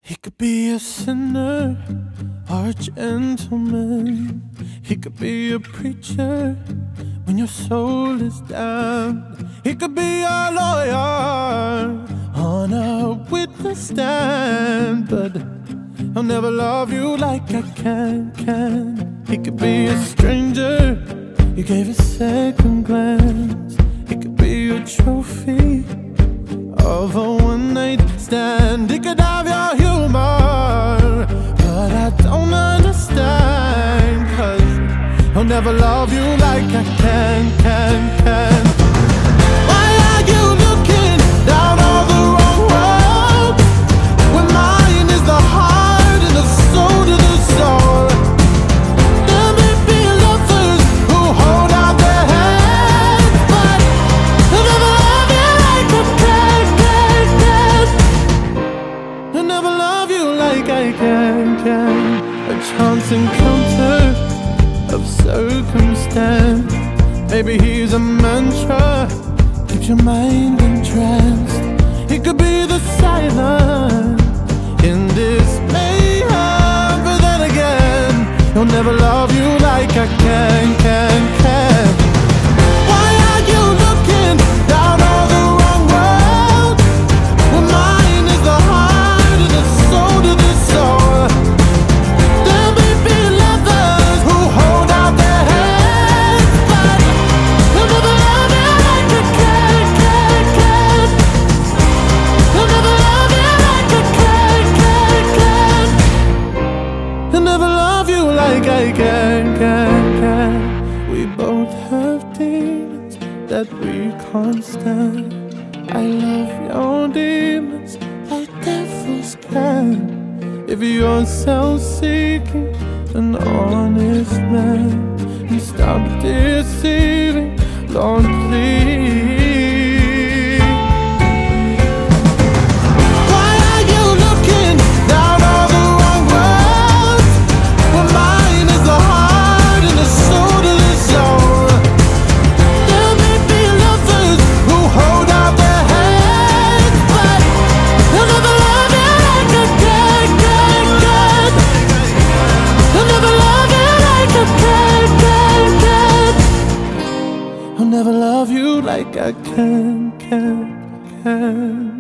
He could be a sinner or a gentleman. He could be a preacher when your soul is damned. He could be a lawyer on a witness stand, but he'll never love you like I can. He could be a stranger you gave a second glance. He could be a trophy of a one-night stand. He could have your humor, but I don't understand, 'cause he'll never love you like I can. Why are you looking down all the wrong road, when mine is the heart and the soul to the soul? There may be lovers who hold out their hands, but they'll never love you like I can. They'll never love you like I can. A chance encounter of circumstance. Maybe he's a mantra, keeps your mind entranced. He could be the silence in this mayhem, but then again, he'll never love you like I can. Why are you looking down all the wrong road, when mine is the heart and the soul to the soul? There may be lovers who hold out their hands, but they'll never love you like I can. They'll never love you like I can. They'll never love you like I can. We both have demons that we can't stand. I love your demons like devils can. If you're self-seeking, an honest man, and stop deceiving, Lord, please. Why are you looking down all the wrong roads, when mine is the heart and the soul to the soul? There may be lovers who hold out their hands, but they'll never love you like I can. They'll never love you like I can. I'll never love you like I can.